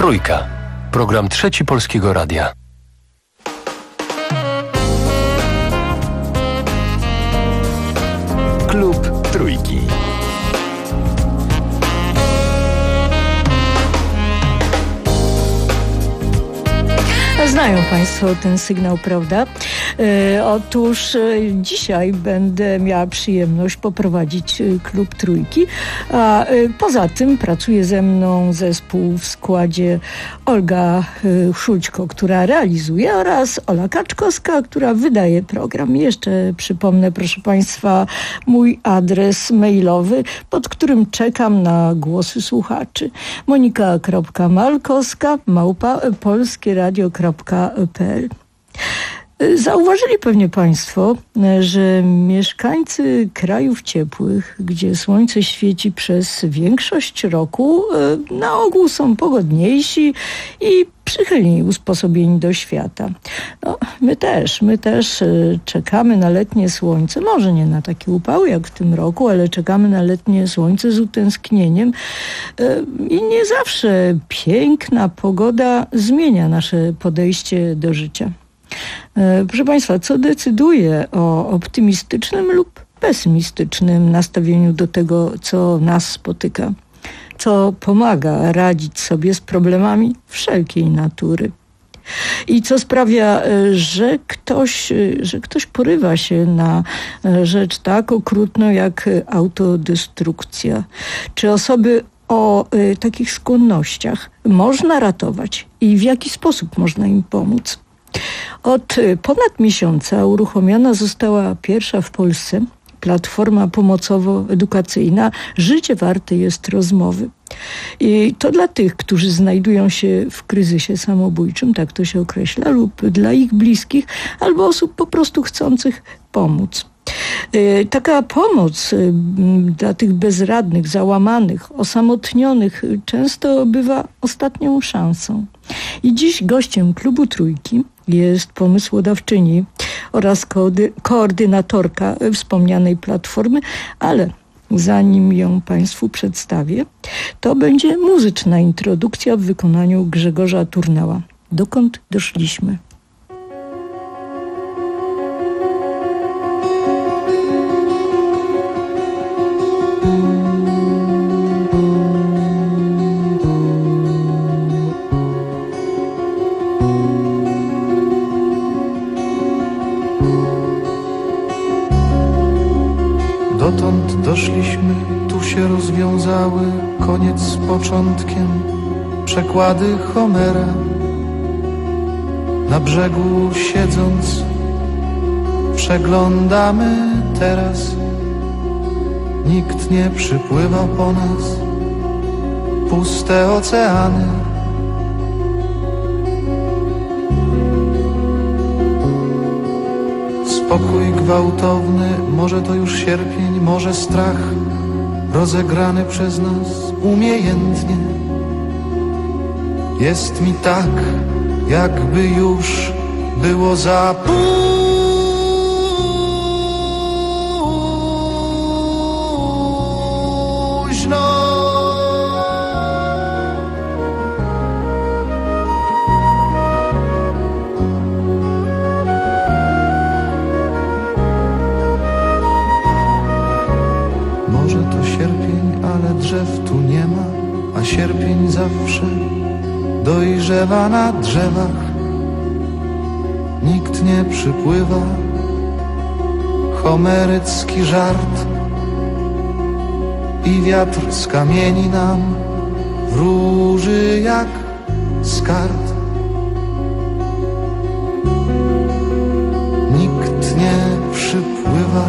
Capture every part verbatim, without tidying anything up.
Trójka. Program Trzeci Polskiego Radia. Klub Trójki. Znają Państwo ten sygnał, prawda? E, otóż e, dzisiaj będę miała przyjemność poprowadzić e, Klub Trójki, a e, poza tym pracuje ze mną zespół w składzie Olga e, Szulćko, która realizuje, oraz Ola Kaczkowska, która wydaje program. Jeszcze przypomnę, proszę Państwa, mój adres mailowy, pod którym czekam na głosy słuchaczy. monika.malkowska małpa polskieradio kropka pe el. Zauważyli pewnie Państwo, że mieszkańcy krajów ciepłych, gdzie słońce świeci przez większość roku, na ogół są pogodniejsi i przychylniej usposobieni do świata. No, my też, my też czekamy na letnie słońce, może nie na takie upały jak w tym roku, ale czekamy na letnie słońce z utęsknieniem i nie zawsze piękna pogoda zmienia nasze podejście do życia. Proszę Państwa, co decyduje o optymistycznym lub pesymistycznym nastawieniu do tego, co nas spotyka? Co pomaga radzić sobie z problemami wszelkiej natury? I co sprawia, że ktoś, że ktoś porywa się na rzecz tak okrutną jak autodestrukcja? Czy osoby o y, takich skłonnościach można ratować i w jaki sposób można im pomóc? Od ponad miesiąca uruchomiona została pierwsza w Polsce platforma pomocowo-edukacyjna Życie warte jest rozmowy. I to dla tych, którzy znajdują się w kryzysie samobójczym, tak to się określa, lub dla ich bliskich, albo osób po prostu chcących pomóc. Taka pomoc dla tych bezradnych, załamanych, osamotnionych często bywa ostatnią szansą. I dziś gościem Klubu Trójki jest pomysłodawczyni oraz koordy- koordynatorka wspomnianej platformy, ale zanim ją Państwu przedstawię, to będzie muzyczna introdukcja w wykonaniu Grzegorza Turnała. Dokąd doszliśmy? Dotąd doszliśmy, tu się rozwiązały, koniec z początkiem, przekłady Homera. Na brzegu siedząc, przeglądamy teraz. Nikt nie przypływa po nas, puste oceany. Spokój gwałtowny, może to już sierpień, może strach rozegrany przez nas umiejętnie. Jest mi tak, jakby już było za późno. Drzew tu nie ma, a sierpień zawsze dojrzewa na drzewach. Nikt nie przypływa, homerycki żart. I wiatr z kamieni nam wróży jak z kart. Nikt nie przypływa.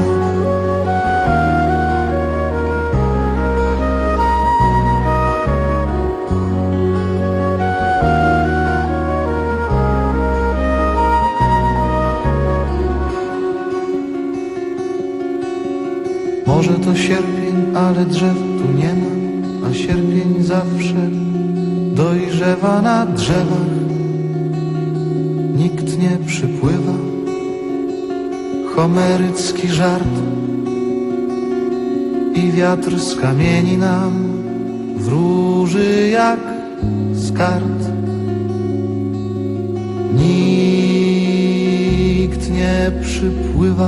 Może to sierpień, ale drzew tu nie ma, a sierpień zawsze dojrzewa na drzewach. Nikt nie przypływa, homerycki żart. I wiatr z kamieni nam wróży jak z kart. Nikt nie przypływa.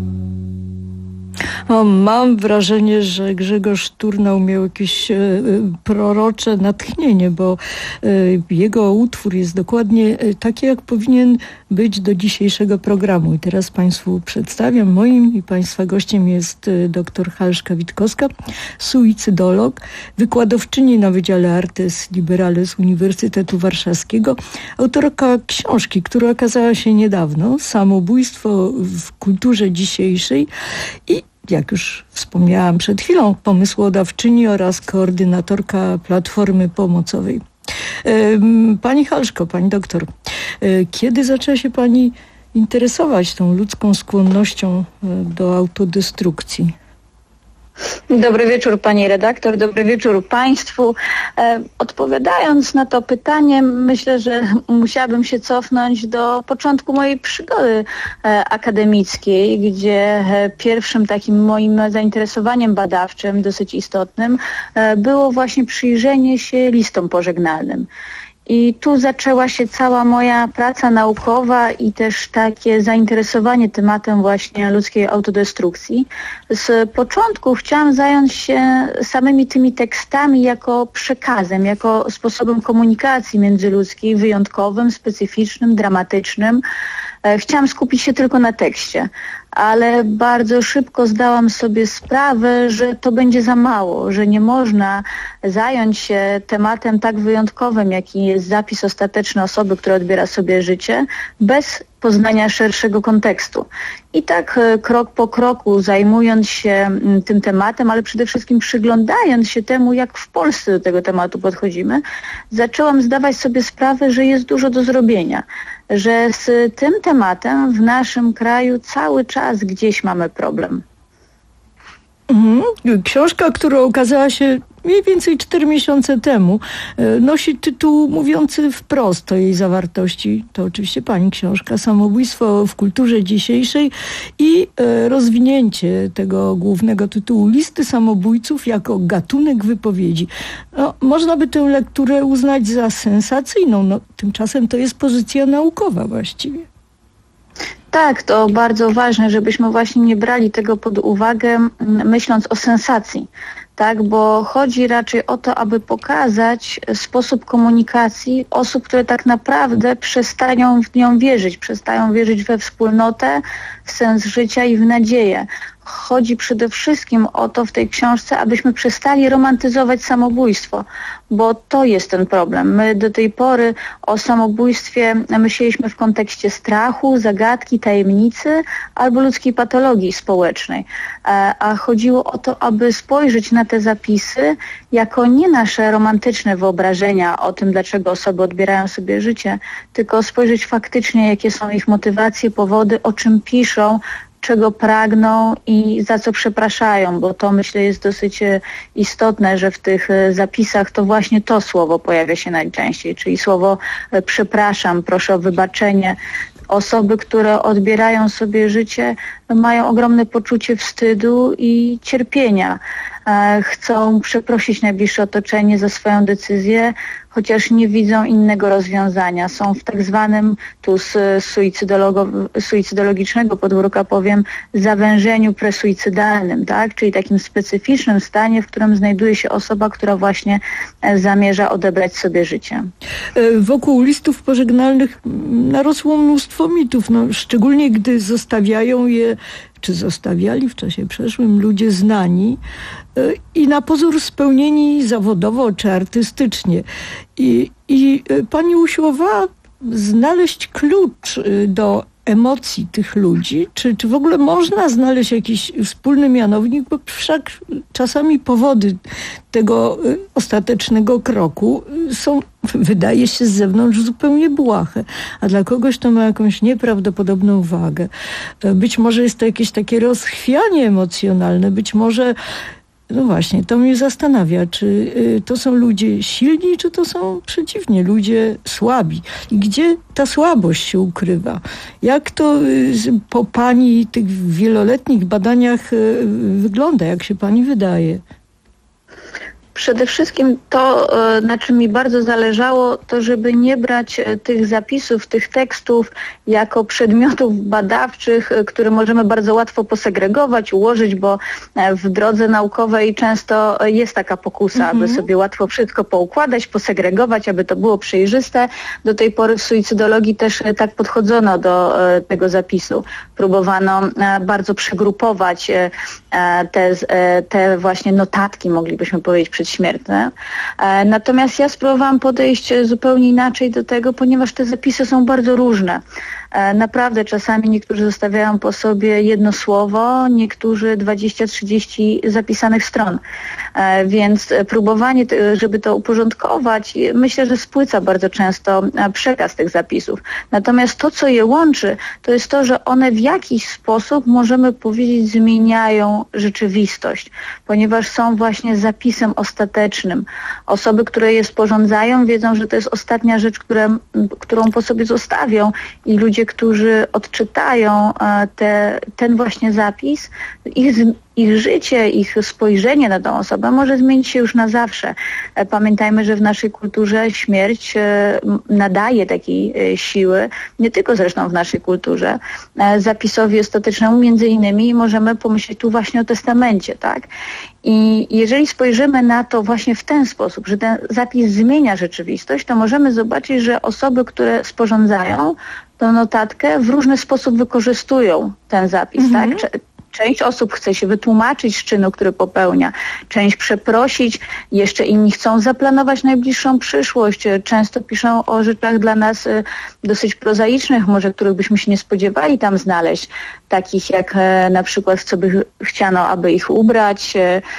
O, mam wrażenie, że Grzegorz Turnał miał jakieś e, prorocze natchnienie, bo e, jego utwór jest dokładnie taki, jak powinien być do dzisiejszego programu. I teraz Państwu przedstawiam. Moim i Państwa gościem jest dr Halszka Witkowska, suicydolog, wykładowczyni na Wydziale Artes Liberales Uniwersytetu Warszawskiego, autorka książki, która okazała się niedawno, Samobójstwo w kulturze dzisiejszej, i jak już wspomniałam przed chwilą, pomysłodawczyni oraz koordynatorka Platformy Pomocowej. Pani Halszko, pani doktor, kiedy zaczęła się pani interesować tą ludzką skłonnością do autodestrukcji? Dobry wieczór pani redaktor, dobry wieczór państwu. E, odpowiadając na to pytanie, myślę, że musiałabym się cofnąć do początku mojej przygody e, akademickiej, gdzie e, pierwszym takim moim zainteresowaniem badawczym, dosyć istotnym, e, było właśnie przyjrzenie się listom pożegnalnym. I tu zaczęła się cała moja praca naukowa i też takie zainteresowanie tematem właśnie ludzkiej autodestrukcji. Z początku chciałam zająć się samymi tymi tekstami jako przekazem, jako sposobem komunikacji międzyludzkiej, wyjątkowym, specyficznym, dramatycznym. Chciałam skupić się tylko na tekście, ale bardzo szybko zdałam sobie sprawę, że to będzie za mało, że nie można zająć się tematem tak wyjątkowym, jaki jest zapis ostateczny osoby, która odbiera sobie życie, bez poznania szerszego kontekstu. I tak krok po kroku, zajmując się tym tematem, ale przede wszystkim przyglądając się temu, jak w Polsce do tego tematu podchodzimy, zaczęłam zdawać sobie sprawę, że jest dużo do zrobienia, że z tym tematem w naszym kraju cały czas gdzieś mamy problem. Mhm. Książka, która ukazała się mniej więcej cztery miesiące temu, nosi tytuł mówiący wprost o jej zawartości. To oczywiście pani książka Samobójstwo w kulturze dzisiejszej i rozwinięcie tego głównego tytułu Listy samobójców jako gatunek wypowiedzi. No, można by tę lekturę uznać za sensacyjną, no, tymczasem to jest pozycja naukowa właściwie. Tak, to bardzo ważne, żebyśmy właśnie nie brali tego pod uwagę, myśląc o sensacji. Tak, bo chodzi raczej o to, aby pokazać sposób komunikacji osób, które tak naprawdę przestają w nią wierzyć, przestają wierzyć we wspólnotę, w sens życia i w nadzieję. Chodzi przede wszystkim o to w tej książce, abyśmy przestali romantyzować samobójstwo, bo to jest ten problem. My do tej pory o samobójstwie myśleliśmy w kontekście strachu, zagadki, tajemnicy albo ludzkiej patologii społecznej. A chodziło o to, aby spojrzeć na te zapisy jako nie nasze romantyczne wyobrażenia o tym, dlaczego osoby odbierają sobie życie, tylko spojrzeć faktycznie, jakie są ich motywacje, powody, o czym piszą, czego pragną i za co przepraszają, bo to myślę jest dosyć istotne, że w tych zapisach to właśnie to słowo pojawia się najczęściej, czyli słowo przepraszam, proszę o wybaczenie. Osoby, które odbierają sobie życie, mają ogromne poczucie wstydu i cierpienia. Chcą przeprosić najbliższe otoczenie za swoją decyzję, chociaż nie widzą innego rozwiązania. Są w tak zwanym, tu z suicydologicznego podwórka powiem, zawężeniu presuicydalnym, tak? Czyli takim specyficznym stanie, w którym znajduje się osoba, która właśnie zamierza odebrać sobie życie. Wokół listów pożegnalnych narosło mnóstwo mitów, no, szczególnie gdy zostawiają je, czy zostawiali w czasie przeszłym ludzie znani i na pozór spełnieni zawodowo czy artystycznie. I, i pani usiłowała znaleźć klucz do emocji tych ludzi, czy, czy w ogóle można znaleźć jakiś wspólny mianownik, bo wszak czasami powody tego ostatecznego kroku są, wydaje się z zewnątrz, zupełnie błahe, a dla kogoś to ma jakąś nieprawdopodobną wagę. Być może jest to jakieś takie rozchwianie emocjonalne, być może no właśnie, to mnie zastanawia, czy to są ludzie silni, czy to są przeciwnie, ludzie słabi. I gdzie ta słabość się ukrywa? Jak to po pani tych wieloletnich badaniach wygląda, jak się pani wydaje? Przede wszystkim to, na czym mi bardzo zależało, to żeby nie brać tych zapisów, tych tekstów jako przedmiotów badawczych, które możemy bardzo łatwo posegregować, ułożyć, bo w drodze naukowej często jest taka pokusa, mm-hmm. aby sobie łatwo wszystko poukładać, posegregować, aby to było przejrzyste. Do tej pory w suicydologii też tak podchodzono do tego zapisu. Próbowano bardzo przegrupować te, te właśnie notatki, moglibyśmy powiedzieć, przedśmiertne. Natomiast ja spróbowałam podejść zupełnie inaczej do tego, ponieważ te zapisy są bardzo różne. Naprawdę czasami niektórzy zostawiają po sobie jedno słowo, niektórzy dwadzieścia trzydzieści zapisanych stron. Więc próbowanie, żeby to uporządkować, myślę, że spłyca bardzo często przekaz tych zapisów. Natomiast to, co je łączy, to jest to, że one w jakiś sposób, możemy powiedzieć, zmieniają rzeczywistość, ponieważ są właśnie zapisem ostatecznym. Osoby, które je sporządzają, wiedzą, że to jest ostatnia rzecz, które, którą po sobie zostawią, i ludzie, którzy odczytają te, ten właśnie zapis, ich, ich życie, ich spojrzenie na tą osobę może zmienić się już na zawsze. Pamiętajmy, że w naszej kulturze śmierć nadaje takiej siły, nie tylko zresztą w naszej kulturze, zapisowi ostatecznemu między innymi możemy pomyśleć tu właśnie o testamencie, tak? I jeżeli spojrzymy na to właśnie w ten sposób, że ten zapis zmienia rzeczywistość, to możemy zobaczyć, że osoby, które sporządzają tę notatkę, w różny sposób wykorzystują ten zapis, mhm. tak? Część osób chce się wytłumaczyć z czynu, który popełnia, część przeprosić, jeszcze inni chcą zaplanować najbliższą przyszłość. Często piszą o rzeczach dla nas dosyć prozaicznych, może których byśmy się nie spodziewali tam znaleźć, takich jak na przykład w co by chciano, aby ich ubrać,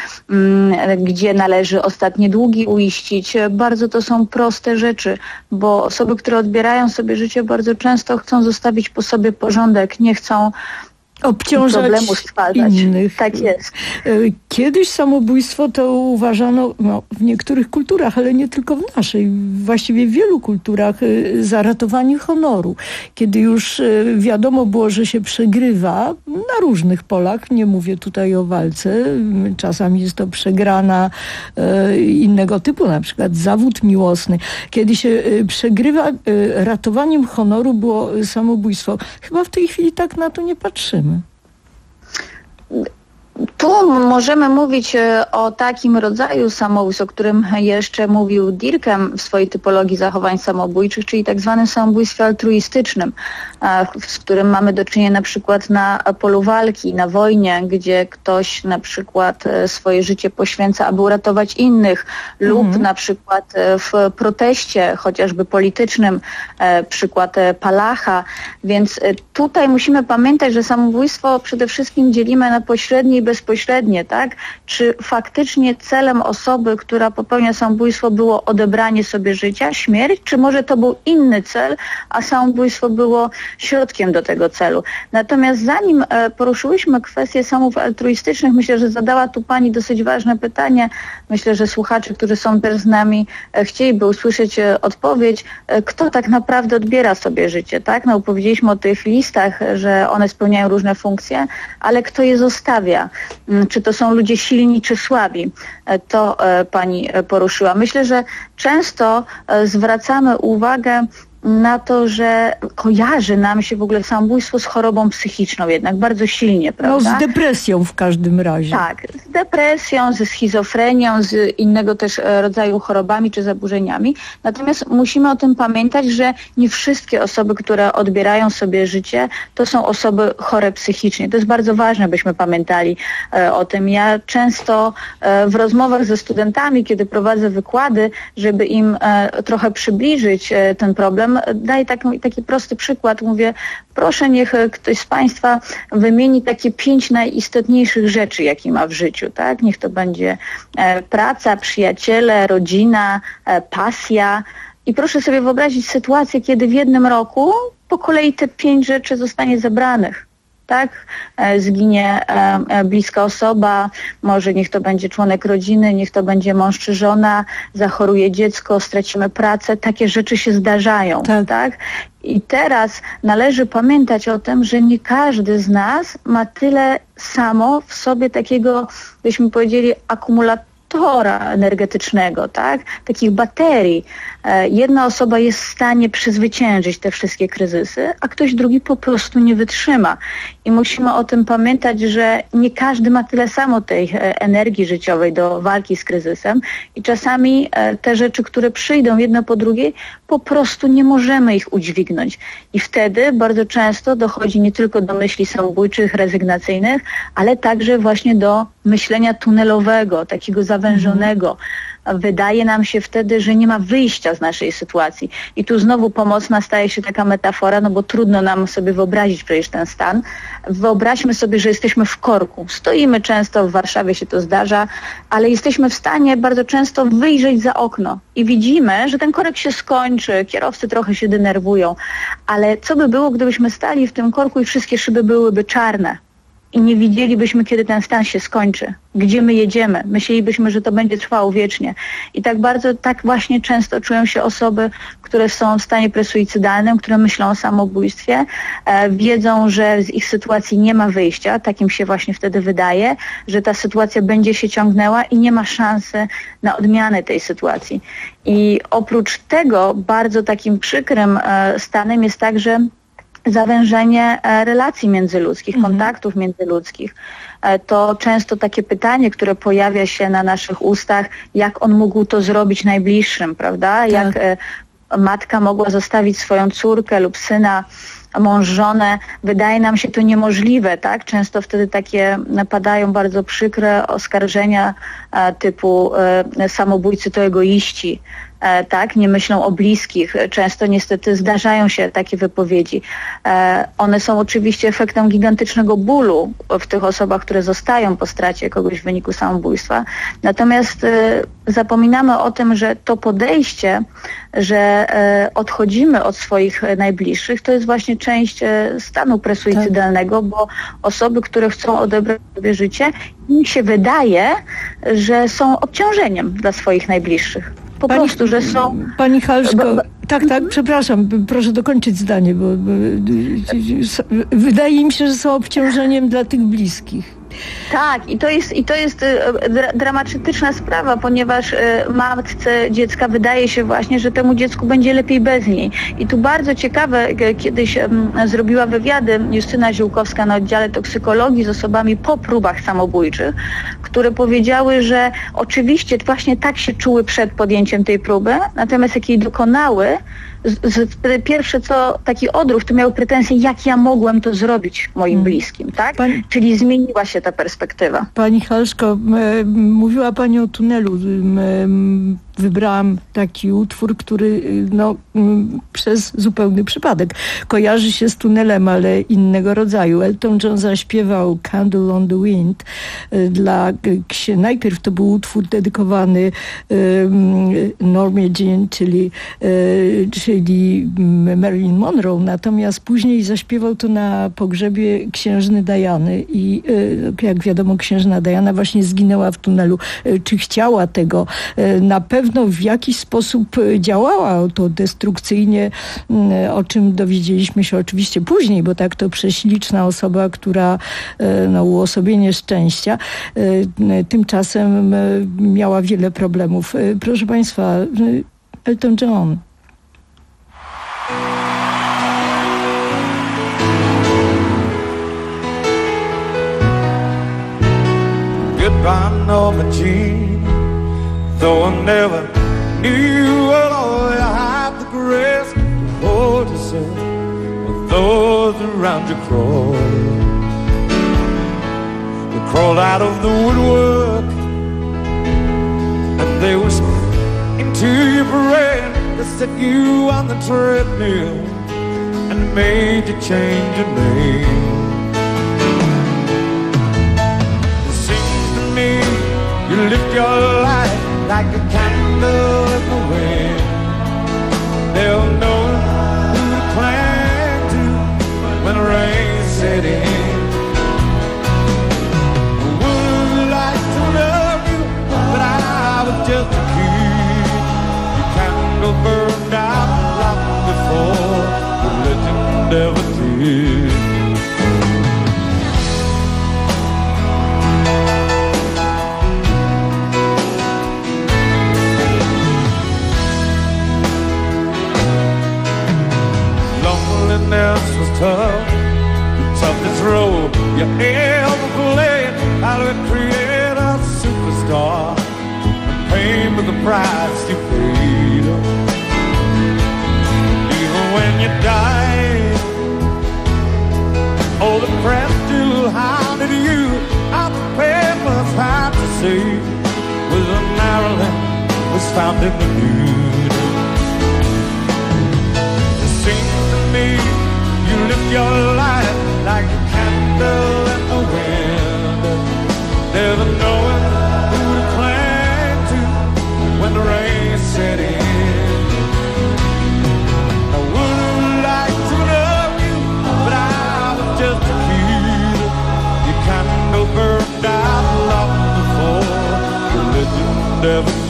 gdzie należy ostatnie długi uiścić. Bardzo to są proste rzeczy, bo osoby, które odbierają sobie życie, bardzo często chcą zostawić po sobie porządek, nie chcą obciążać problemu stwarzać. Innych. Tak jest. Kiedyś samobójstwo to uważano no, w niektórych kulturach, ale nie tylko w naszej, właściwie w wielu kulturach, za ratowanie honoru. Kiedy już wiadomo było, że się przegrywa na różnych polach, nie mówię tutaj o walce, czasami jest to przegrana e, innego typu, na przykład zawód miłosny. Kiedy się przegrywa, e, ratowaniem honoru było samobójstwo. Chyba w tej chwili tak na to nie patrzymy. Tu możemy mówić o takim rodzaju samobójstw, o którym jeszcze mówił Dierkheim w swojej typologii zachowań samobójczych, czyli tak zwanym samobójstwie altruistycznym, z którym mamy do czynienia na przykład na polu walki, na wojnie, gdzie ktoś na przykład swoje życie poświęca, aby uratować innych, mhm. lub na przykład w proteście, chociażby politycznym, przykład Palacha. Więc tutaj musimy pamiętać, że samobójstwo przede wszystkim dzielimy na pośrednie i bezpośrednie, tak? Czy faktycznie celem osoby, która popełnia samobójstwo, było odebranie sobie życia, śmierć, czy może to był inny cel, a samobójstwo było środkiem do tego celu. Natomiast zanim e, poruszyłyśmy kwestię samobójstw altruistycznych, myślę, że zadała tu Pani dosyć ważne pytanie. Myślę, że słuchacze, którzy są też z nami, e, chcieliby usłyszeć e, odpowiedź, e, kto tak naprawdę odbiera sobie życie, tak? No, powiedzieliśmy o tych listach, że one spełniają różne funkcje, ale kto je zostawia? Czy to są ludzie silni czy słabi? To Pani poruszyła. Myślę, że często zwracamy uwagę na to, że kojarzy nam się w ogóle samobójstwo z chorobą psychiczną jednak bardzo silnie, prawda? No z depresją w każdym razie. Tak, z depresją, ze schizofrenią, z innego też rodzaju chorobami czy zaburzeniami. Natomiast musimy o tym pamiętać, że nie wszystkie osoby, które odbierają sobie życie, to są osoby chore psychicznie. To jest bardzo ważne, byśmy pamiętali e, o tym. Ja często e, w rozmowach ze studentami, kiedy prowadzę wykłady, żeby im e, trochę przybliżyć e, ten problem, daję taki, taki prosty przykład. Mówię, proszę, niech ktoś z Państwa wymieni takie pięć najistotniejszych rzeczy, jakie ma w życiu, tak? Niech to będzie e, praca, przyjaciele, rodzina, e, pasja. I proszę sobie wyobrazić sytuację, kiedy w jednym roku po kolei te pięć rzeczy zostanie zebranych. Tak? E, zginie e, e, bliska osoba, może niech to będzie członek rodziny, niech to będzie mąż czy żona, zachoruje dziecko, stracimy pracę. Takie rzeczy się zdarzają. Tak. Tak? I teraz należy pamiętać o tym, że nie każdy z nas ma tyle samo w sobie takiego, byśmy powiedzieli, akumulatora akumulatora energetycznego, tak? Takich baterii. Jedna osoba jest w stanie przezwyciężyć te wszystkie kryzysy, a ktoś drugi po prostu nie wytrzyma. I musimy o tym pamiętać, że nie każdy ma tyle samo tej energii życiowej do walki z kryzysem i czasami te rzeczy, które przyjdą jedno po drugiej, po prostu nie możemy ich udźwignąć. I wtedy bardzo często dochodzi nie tylko do myśli samobójczych, rezygnacyjnych, ale także właśnie do myślenia tunelowego, takiego zawężonego. Wydaje nam się wtedy, że nie ma wyjścia z naszej sytuacji. I tu znowu pomocna staje się taka metafora, no bo trudno nam sobie wyobrazić przecież ten stan. Wyobraźmy sobie, że jesteśmy w korku. Stoimy często, w Warszawie się to zdarza, ale jesteśmy w stanie bardzo często wyjrzeć za okno i widzimy, że ten korek się skończy, kierowcy trochę się denerwują, ale co by było, gdybyśmy stali w tym korku i wszystkie szyby byłyby czarne? I nie widzielibyśmy, kiedy ten stan się skończy, gdzie my jedziemy. Myślelibyśmy, że to będzie trwało wiecznie. I tak bardzo, tak właśnie często czują się osoby, które są w stanie presuicydalnym, które myślą o samobójstwie, e, wiedzą, że z ich sytuacji nie ma wyjścia, tak im się właśnie wtedy wydaje, że ta sytuacja będzie się ciągnęła i nie ma szansy na odmianę tej sytuacji. I oprócz tego bardzo takim przykrym e, stanem jest także zawężenie relacji międzyludzkich, mhm. kontaktów międzyludzkich. To często takie pytanie, które pojawia się na naszych ustach, jak on mógł to zrobić najbliższym, prawda? Tak. Jak matka mogła zostawić swoją córkę lub syna, mąż, żonę. Wydaje nam się to niemożliwe, tak? Często wtedy takie padają bardzo przykre oskarżenia typu samobójcy to egoiści. Tak, nie myślą o bliskich. Często niestety zdarzają się takie wypowiedzi. One są oczywiście efektem gigantycznego bólu w tych osobach, które zostają po stracie kogoś w wyniku samobójstwa. Natomiast zapominamy o tym, że to podejście, że odchodzimy od swoich najbliższych, to jest właśnie część stanu presuicydalnego, bo osoby, które chcą odebrać sobie życie, im się wydaje, że są obciążeniem dla swoich najbliższych. Po Pani, prostu, że są... Pani Halszko, tak, tak, przepraszam, proszę dokończyć zdanie, bo, bo wydaje mi się, że są obciążeniem dla tych bliskich. Tak, i to jest, i to jest dra- dramatyczna sprawa, ponieważ y, matce dziecka wydaje się właśnie, że temu dziecku będzie lepiej bez niej. I tu bardzo ciekawe, kiedyś y, zrobiła wywiady Justyna Ziółkowska na oddziale toksykologii z osobami po próbach samobójczych, które powiedziały, że oczywiście właśnie tak się czuły przed podjęciem tej próby, natomiast jak jej dokonały, Z, z, pierwsze co, taki odruch, to miały pretensje, jak ja mogłem to zrobić moim hmm. bliskim, tak? Pani, Czyli zmieniła się ta perspektywa. Pani Halszko, e, mówiła Pani o tunelu. E, wybrałam taki utwór, który no, m, przez zupełny przypadek kojarzy się z tunelem, ale innego rodzaju. Elton John zaśpiewał Candle on the Wind. E, dla, ksi- najpierw to był utwór dedykowany e, Normie Jean, czyli e, czyli Marilyn Monroe, natomiast później zaśpiewał to na pogrzebie księżny Diany i jak wiadomo, księżna Diana właśnie zginęła w tunelu. Czy chciała tego? Na pewno w jakiś sposób działała to destrukcyjnie, o czym dowiedzieliśmy się oczywiście później, bo tak to prześliczna osoba, która no, uosobienie szczęścia, tymczasem miała wiele problemów. Proszę Państwa, Elton John. Goodbye, Norma Jean. Though I never knew what all you had to grace for yourself, with those around you crawled. They crawled out of the woodwork, and they whispered into your brain. They set you on the treadmill and made you change your name. It seems to me you lift your life like a candle in the wind. They'll know who to cling to when the rain set in. I would like to love you, but I was just a kid. Your candle burned out long before the legend ever did. price you paid. Even when you died, oh, the press still hounded you. Our papers had to say was a Maryland was found in the nude. It seems to me you live your life like a candle in the wind, never knowing who to cling to when the rain set in. I would like to love you, but I was just a kid. Your candle burned out long before the legend ever did.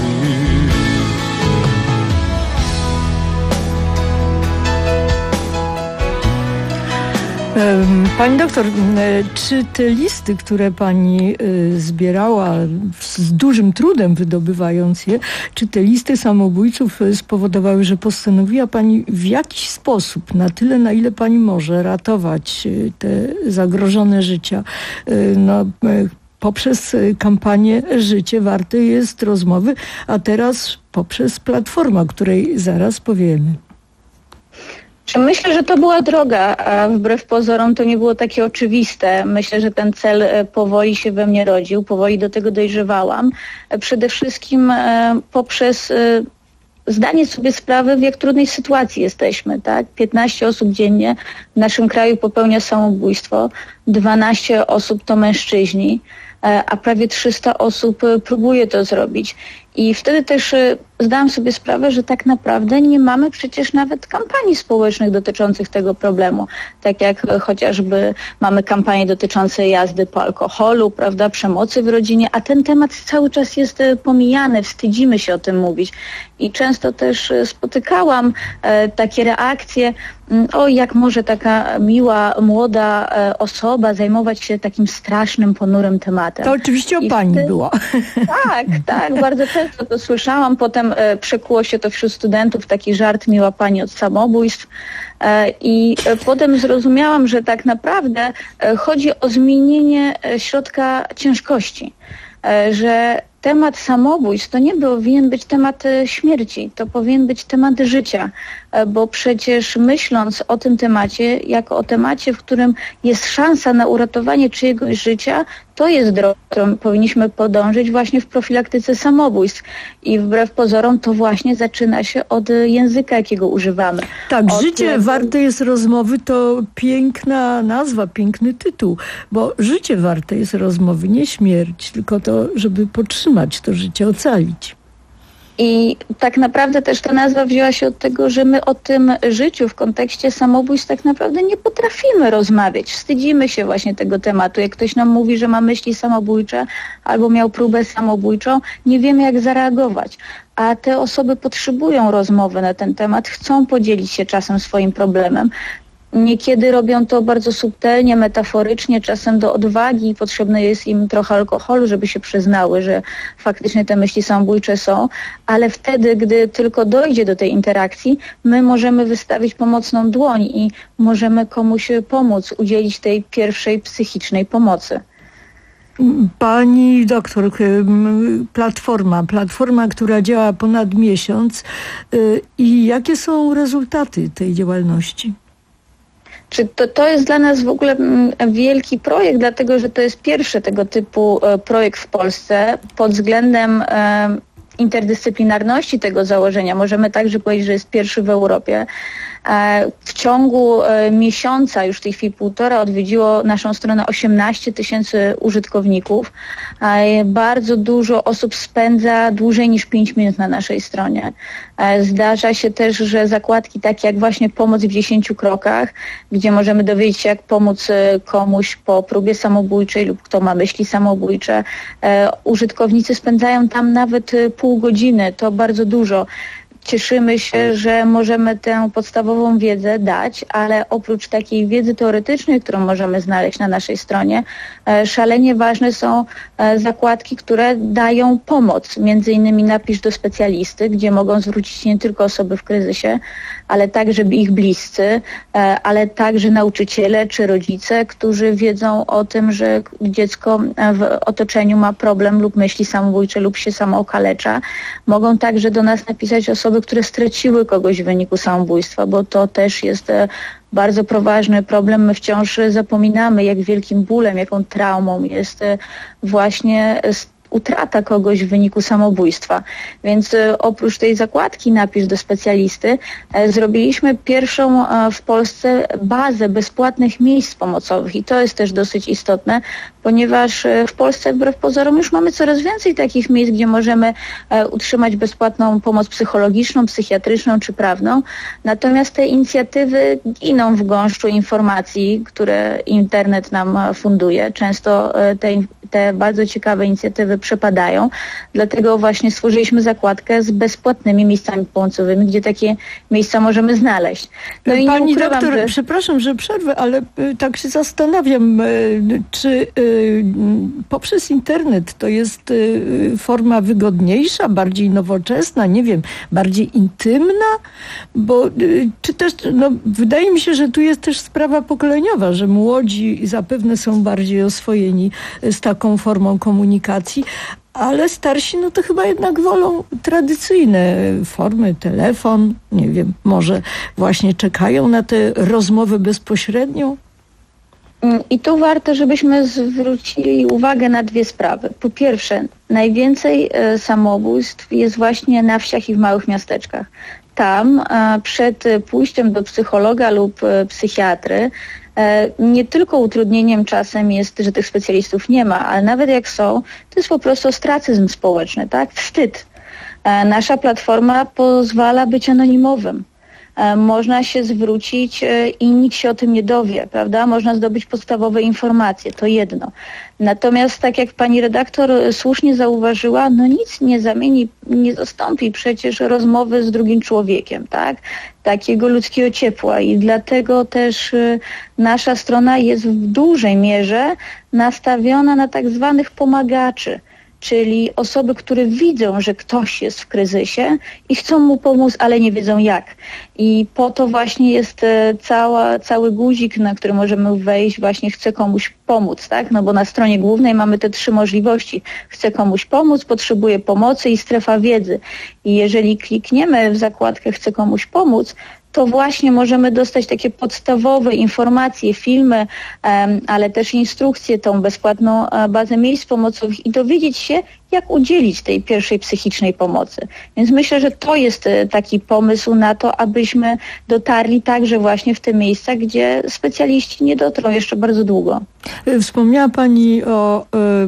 Pani doktor, czy te listy, które pani zbierała z dużym trudem wydobywając je, czy te listy samobójców spowodowały, że postanowiła pani w jakiś sposób, na tyle na ile pani może, ratować te zagrożone życia? No, poprzez kampanię Życie warte jest rozmowy, a teraz poprzez platformę, o której zaraz powiemy. Myślę, że to była droga, a wbrew pozorom to nie było takie oczywiste. Myślę, że ten cel powoli się we mnie rodził, powoli do tego dojrzewałam. Przede wszystkim poprzez zdanie sobie sprawy, w jak trudnej sytuacji jesteśmy, tak? piętnaście osób dziennie w naszym kraju popełnia samobójstwo, dwanaście osób to mężczyźni, a prawie trzysta osób próbuje to zrobić. I wtedy też zdałam sobie sprawę, że tak naprawdę nie mamy przecież nawet kampanii społecznych dotyczących tego problemu. Tak jak chociażby mamy kampanie dotyczące jazdy po alkoholu, prawda, przemocy w rodzinie, a ten temat cały czas jest pomijany, wstydzimy się o tym mówić. I często też spotykałam e, takie reakcje, o jak może taka miła, młoda e, osoba zajmować się takim strasznym, ponurym tematem. To oczywiście o I pani wtedy... było. Tak, tak, bardzo często to słyszałam. Potem e, przekuło się to wśród studentów, taki żart miła pani od samobójstw. E, I e, potem zrozumiałam, że tak naprawdę e, chodzi o zmienienie e, środka ciężkości. E, że temat samobójstw to nie powinien być temat śmierci, to powinien być temat życia, bo przecież myśląc o tym temacie, jako o temacie, w którym jest szansa na uratowanie czyjegoś życia, to jest droga, którą powinniśmy podążyć właśnie w profilaktyce samobójstw. I wbrew pozorom to właśnie zaczyna się od języka, jakiego używamy. Tak, od... Życie warte jest rozmowy to piękna nazwa, piękny tytuł, bo życie warte jest rozmowy, nie śmierć, tylko to, żeby podtrzymać to życie, ocalić. I tak naprawdę też ta nazwa wzięła się od tego, że my o tym życiu w kontekście samobójstw tak naprawdę nie potrafimy rozmawiać. Wstydzimy się właśnie tego tematu. Jak ktoś nam mówi, że ma myśli samobójcze albo miał próbę samobójczą, nie wiemy jak zareagować. A te osoby potrzebują rozmowy na ten temat, chcą podzielić się czasem swoim problemem. Niekiedy robią to bardzo subtelnie, metaforycznie, czasem do odwagi. Potrzebne jest im trochę alkoholu, żeby się przyznały, że faktycznie te myśli samobójcze są. Ale wtedy, gdy tylko dojdzie do tej interakcji, my możemy wystawić pomocną dłoń i możemy komuś pomóc, udzielić tej pierwszej psychicznej pomocy. Pani doktor, platforma, platforma, która działa ponad miesiąc. I jakie są rezultaty tej działalności? Czy to, to jest dla nas w ogóle wielki projekt, dlatego że to jest pierwszy tego typu projekt w Polsce pod względem e, interdyscyplinarności tego założenia. Możemy także powiedzieć, że jest pierwszy w Europie. E, w ciągu e, miesiąca, już w tej chwili półtora, odwiedziło naszą stronę osiemnaście tysięcy użytkowników. E, bardzo dużo osób spędza dłużej niż pięć minut na naszej stronie. E, zdarza się też, że zakładki takie jak właśnie pomoc w dziesięciu krokach, gdzie możemy dowiedzieć się, jak pomóc komuś po próbie samobójczej lub kto ma myśli samobójcze. E, użytkownicy spędzają tam nawet pół godziny, to bardzo dużo. cieszymy się, że możemy tę podstawową wiedzę dać, ale oprócz takiej wiedzy teoretycznej, którą możemy znaleźć na naszej stronie, szalenie ważne są zakładki, które dają pomoc. Między innymi napisz do specjalisty, gdzie mogą zwrócić się nie tylko osoby w kryzysie, ale także ich bliscy, ale także nauczyciele czy rodzice, którzy wiedzą o tym, że dziecko w otoczeniu ma problem lub myśli samobójcze lub się samo okalecza. Mogą także do nas napisać osoby, które straciły kogoś w wyniku samobójstwa, bo to też jest bardzo poważny problem. My wciąż zapominamy, jak wielkim bólem, jaką traumą jest właśnie utrata kogoś w wyniku samobójstwa. Więc oprócz tej zakładki napisz do specjalisty, zrobiliśmy pierwszą w Polsce bazę bezpłatnych miejsc pomocowych i to jest też dosyć istotne, ponieważ w Polsce wbrew pozorom już mamy coraz więcej takich miejsc, gdzie możemy utrzymać bezpłatną pomoc psychologiczną, psychiatryczną czy prawną. Natomiast te inicjatywy giną w gąszczu informacji, które internet nam funduje. Często te, te bardzo ciekawe inicjatywy przepadają. Dlatego właśnie stworzyliśmy zakładkę z bezpłatnymi miejscami pomocowymi, gdzie takie miejsca możemy znaleźć. No i Pani ukrywam, doktor, że... przepraszam, że przerwę, ale y, tak się zastanawiam, y, czy y, poprzez internet to jest y, forma wygodniejsza, bardziej nowoczesna, nie wiem, bardziej intymna, bo y, czy też, no wydaje mi się, że tu jest też sprawa pokoleniowa, że młodzi zapewne są bardziej oswojeni z taką formą komunikacji, ale starsi, no to chyba jednak wolą tradycyjne formy, telefon, nie wiem, może właśnie czekają na tę rozmowę bezpośrednią? I tu warto, żebyśmy zwrócili uwagę na dwie sprawy. Po pierwsze, najwięcej samobójstw jest właśnie na wsiach i w małych miasteczkach. Tam przed pójściem do psychologa lub psychiatry nie tylko utrudnieniem czasem jest, że tych specjalistów nie ma, ale nawet jak są, to jest po prostu ostracyzm społeczny, tak? Wstyd. Nasza platforma pozwala być anonimowym. Można się zwrócić i nikt się o tym nie dowie, prawda? Można zdobyć podstawowe informacje, to jedno. Natomiast tak jak pani redaktor słusznie zauważyła, no nic nie zamieni, nie zastąpi przecież rozmowy z drugim człowiekiem, tak? Takiego ludzkiego ciepła i dlatego też nasza strona jest w dużej mierze nastawiona na tak zwanych pomagaczy, czyli osoby, które widzą, że ktoś jest w kryzysie i chcą mu pomóc, ale nie wiedzą jak. I po to właśnie jest cała, cały guzik, na który możemy wejść, właśnie chcę komuś pomóc, tak? No bo na stronie głównej mamy te trzy możliwości. Chcę komuś pomóc, potrzebuję pomocy i strefa wiedzy. I jeżeli klikniemy w zakładkę chcę komuś pomóc, to właśnie możemy dostać takie podstawowe informacje, filmy, um, ale też instrukcje, tą bezpłatną uh, bazę miejsc pomocowych i dowiedzieć się, jak udzielić tej pierwszej psychicznej pomocy. Więc myślę, że to jest uh, taki pomysł na to, abyśmy dotarli także właśnie w te miejsca, gdzie specjaliści nie dotrą jeszcze bardzo długo. Wspomniała pani o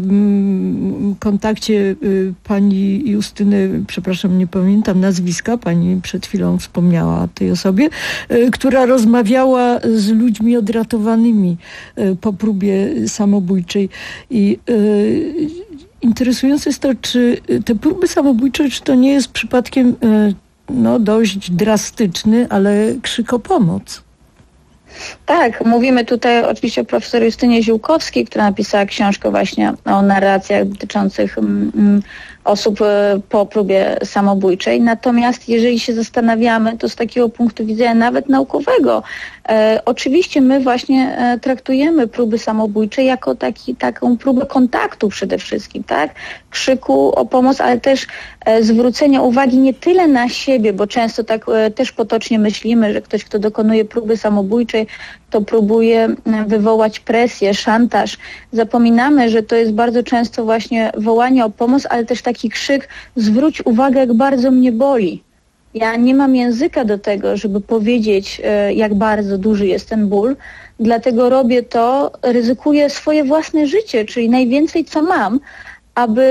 y, kontakcie y, pani Justyny, przepraszam, nie pamiętam nazwiska, pani przed chwilą wspomniała o tej osobie, y, która rozmawiała z ludźmi odratowanymi y, po próbie samobójczej. I y, interesujące jest to, czy te próby samobójcze, czy to nie jest przypadkiem y, no, dość drastyczny, ale krzyk o pomoc. Tak, mówimy tutaj oczywiście o profesor Justynie Ziółkowskiej, która napisała książkę właśnie o narracjach dotyczących mm, osób po próbie samobójczej. Natomiast jeżeli się zastanawiamy, to z takiego punktu widzenia nawet naukowego, e, oczywiście my właśnie e, traktujemy próby samobójcze jako taki, taką próbę kontaktu przede wszystkim, tak? Krzyku o pomoc, ale też e, zwrócenia uwagi nie tyle na siebie, bo często tak e, też potocznie myślimy, że ktoś, kto dokonuje próby samobójczej, to próbuje wywołać presję, szantaż. Zapominamy, że to jest bardzo często właśnie wołanie o pomoc, ale też taki krzyk, zwróć uwagę, jak bardzo mnie boli. Ja nie mam języka do tego, żeby powiedzieć, jak bardzo duży jest ten ból, dlatego robię to, ryzykuję swoje własne życie, czyli najwięcej, co mam, aby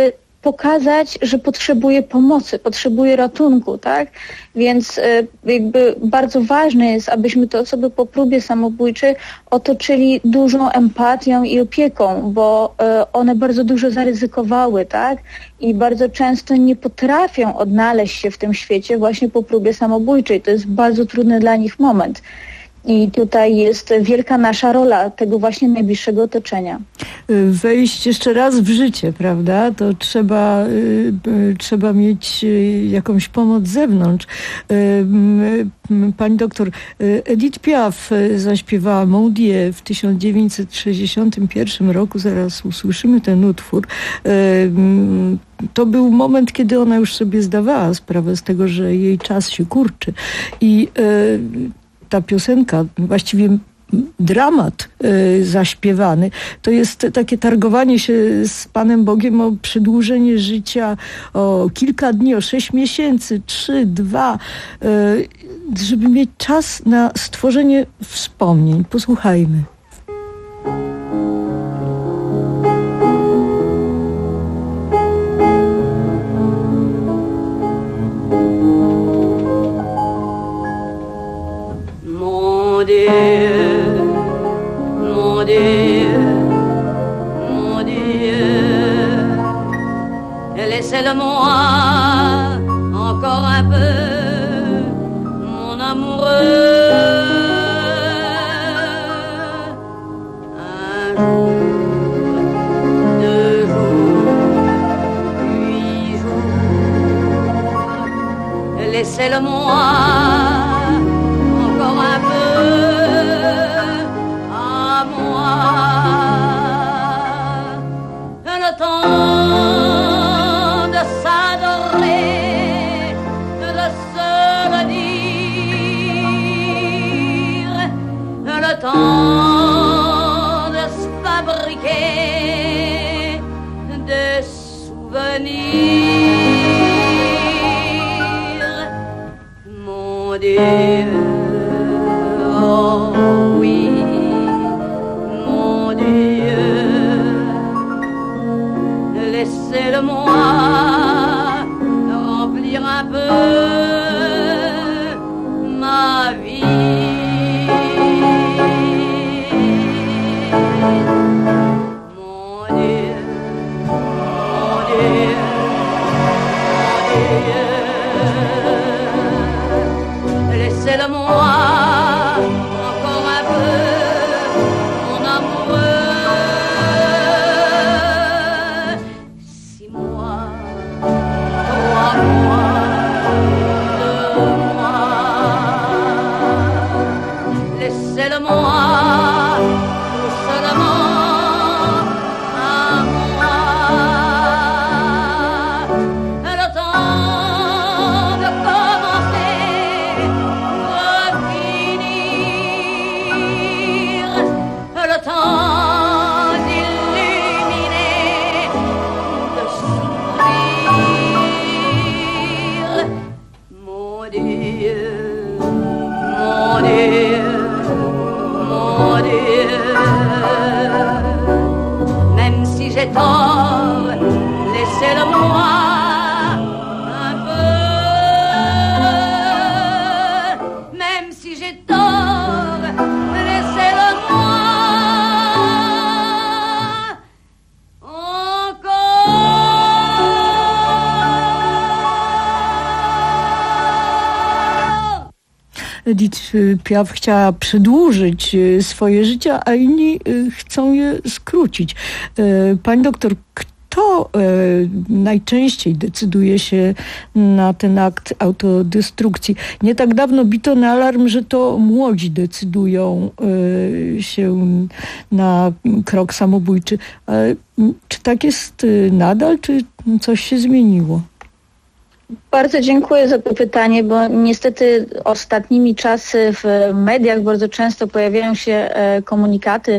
pokazać, że potrzebuje pomocy, potrzebuje ratunku, tak? Więc jakby bardzo ważne jest, abyśmy te osoby po próbie samobójczej otoczyli dużą empatią i opieką, bo one bardzo dużo zaryzykowały, tak? I bardzo często nie potrafią odnaleźć się w tym świecie właśnie po próbie samobójczej. To jest bardzo trudny dla nich moment. I tutaj jest wielka nasza rola tego właśnie najbliższego otoczenia. Wejść jeszcze raz w życie, prawda? To trzeba, y, y, trzeba mieć y, jakąś pomoc z zewnątrz. Y, y, pani doktor, y, Edith Piaf zaśpiewała Mon Dieu w tysiąc dziewięćset sześćdziesiątym pierwszym roku. Zaraz usłyszymy ten utwór. Y, y, To był moment, kiedy ona już sobie zdawała sprawę z tego, że jej czas się kurczy. I y, ta piosenka, właściwie dramat y, zaśpiewany, to jest takie targowanie się z Panem Bogiem o przedłużenie życia o kilka dni, o sześć miesięcy, trzy, dwa, y, żeby mieć czas na stworzenie wspomnień. Posłuchajmy. Mon Dieu, mon Dieu, mon Dieu, laissez-le-moi encore un peu, mon amoureux. Un jour, deux jours, huit jours, laissez-le-moi encore un peu à moi, le temps de s'adorer, de se le dire, le temps de se fabriquer des souvenirs. Mon Dieu, oh oui, mon Dieu, laissez-le-moi remplir un peu ma vie. Mon Dieu, mon Dieu, mon Dieu, laissez-le-moi encore un peu, mon amoureux. Six mois, trois mois, deux mois, laissez-le-moi tout seulement à moi. Le temps de commencer, de finir, le temps d'illuminer, de s'ouvrir. Mon Dieu, mon Dieu, mon Dieu, même si j'ai tort, laissez-le-moi un peu. Même si j'ai tort, laissez-le-moi encore. Edith Piaf chciała przedłużyć swoje życie, a inni chcą je skrócić. Pani doktor, kto najczęściej decyduje się na ten akt autodestrukcji? Nie tak dawno bito na alarm, że to młodzi decydują się na krok samobójczy. Czy tak jest nadal, czy coś się zmieniło? Bardzo dziękuję za to pytanie, bo niestety ostatnimi czasy w mediach bardzo często pojawiają się komunikaty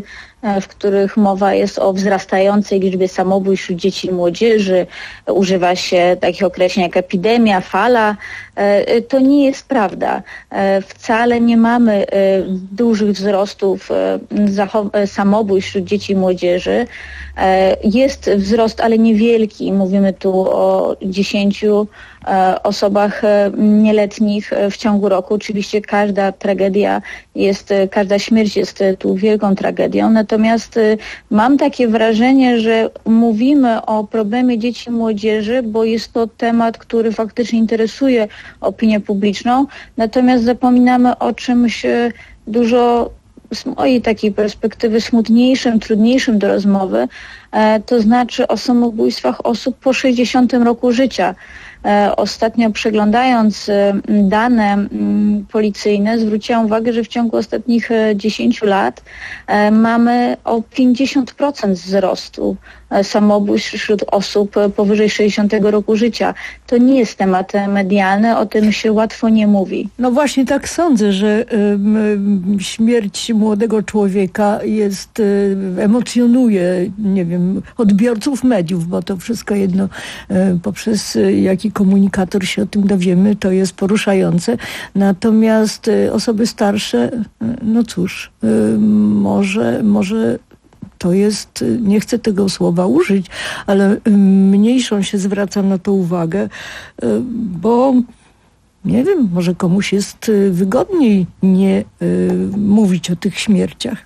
w których mowa jest o wzrastającej liczbie samobójstw wśród dzieci i młodzieży. Używa się takich określeń jak epidemia, fala. To nie jest prawda. Wcale nie mamy dużych wzrostów samobójstw wśród dzieci i młodzieży. Jest wzrost, ale niewielki. Mówimy tu o dziesięciu osobach nieletnich w ciągu roku. Oczywiście każda tragedia jest, każda śmierć jest tu wielką tragedią. Natomiast mam takie wrażenie, że mówimy o problemie dzieci i młodzieży, bo jest to temat, który faktycznie interesuje opinię publiczną. Natomiast zapominamy o czymś dużo z mojej takiej perspektywy smutniejszym, trudniejszym do rozmowy, to znaczy o samobójstwach osób po sześćdziesiątym roku życia. Ostatnio przeglądając dane policyjne zwróciłam uwagę, że w ciągu ostatnich dziesięciu lat mamy o pięćdziesiąt procent wzrostu samobójstw wśród osób powyżej sześćdziesiątego roku życia. To nie jest temat medialny, o tym się łatwo nie mówi. No właśnie tak sądzę, że y, śmierć młodego człowieka jest, y, emocjonuje, nie wiem, odbiorców mediów, bo to wszystko jedno y, poprzez y, jaki komunikator się o tym dowiemy, to jest poruszające. Natomiast y, osoby starsze, y, no cóż, y, może, może to jest, nie chcę tego słowa użyć, ale mniejszą się zwraca na to uwagę, bo nie wiem, może komuś jest wygodniej nie mówić o tych śmierciach.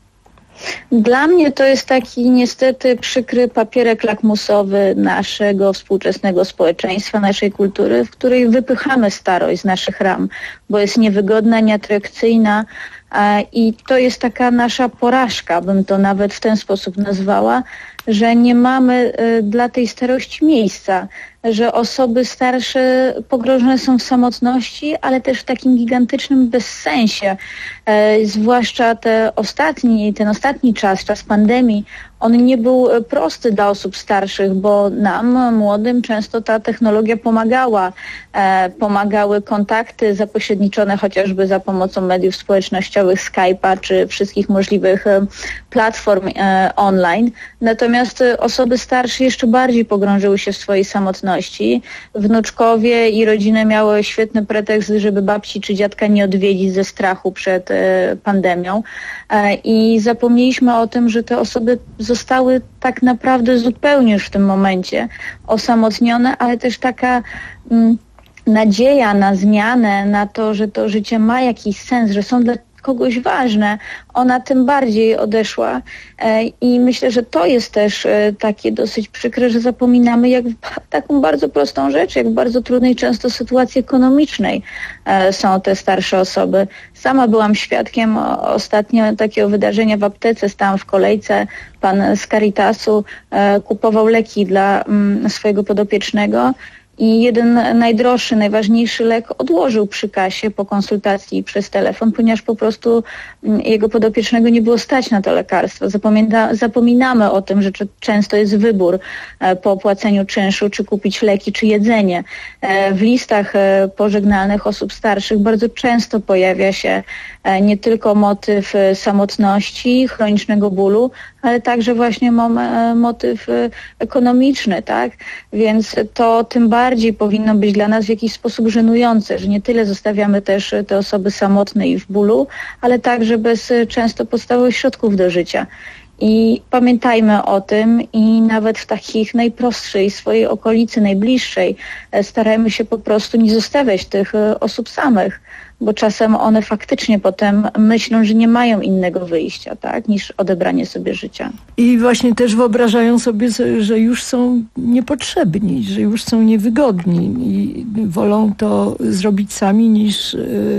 Dla mnie to jest taki niestety przykry papierek lakmusowy naszego współczesnego społeczeństwa, naszej kultury, w której wypychamy starość z naszych ram, bo jest niewygodna, nieatrakcyjna i to jest taka nasza porażka, bym to nawet w ten sposób nazwała, że nie mamy dla tej starości miejsca, że osoby starsze pogrążone są w samotności, ale też w takim gigantycznym bezsensie. E, zwłaszcza te ostatni, ten ostatni czas, czas pandemii, on nie był prosty dla osób starszych, bo nam, młodym, często ta technologia pomagała. E, pomagały kontakty zapośredniczone chociażby za pomocą mediów społecznościowych, Skype'a czy wszystkich możliwych e, platform e, online. Natomiast osoby starsze jeszcze bardziej pogrążyły się w swojej samotności. Wnuczkowie i rodziny miały świetny pretekst, żeby babci czy dziadka nie odwiedzić ze strachu przed e, pandemią. E, I zapomnieliśmy o tym, że te osoby zostały tak naprawdę zupełnie już w tym momencie osamotnione, ale też taka mm, nadzieja na zmianę, na to, że to życie ma jakiś sens, że są dla kogoś ważne, ona tym bardziej odeszła e, i myślę, że to jest też e, takie dosyć przykre, że zapominamy jak w taką bardzo prostą rzecz, jak w bardzo trudnej często sytuacji ekonomicznej e, są te starsze osoby. Sama byłam świadkiem o, ostatnio takiego wydarzenia w aptece, stałam w kolejce, pan z Caritasu e, kupował leki dla mm, swojego podopiecznego. I jeden najdroższy, najważniejszy lek odłożył przy kasie po konsultacji przez telefon, ponieważ po prostu jego podopiecznego nie było stać na to lekarstwo. Zapomina, zapominamy o tym, że często jest wybór po opłaceniu czynszu, czy kupić leki, czy jedzenie. W listach pożegnalnych osób starszych bardzo często pojawia się nie tylko motyw samotności, chronicznego bólu, ale także właśnie motyw ekonomiczny, tak? Więc to tym bardziej powinno być dla nas w jakiś sposób żenujące, że nie tyle zostawiamy też te osoby samotne i w bólu, ale także bez często podstawowych środków do życia. I pamiętajmy o tym i nawet w takich najprostszej swojej okolicy, najbliższej starajmy się po prostu nie zostawiać tych osób samych, bo czasem one faktycznie potem myślą, że nie mają innego wyjścia, tak, niż odebranie sobie życia. I właśnie też wyobrażają sobie, że już są niepotrzebni, że już są niewygodni i wolą to zrobić sami, niż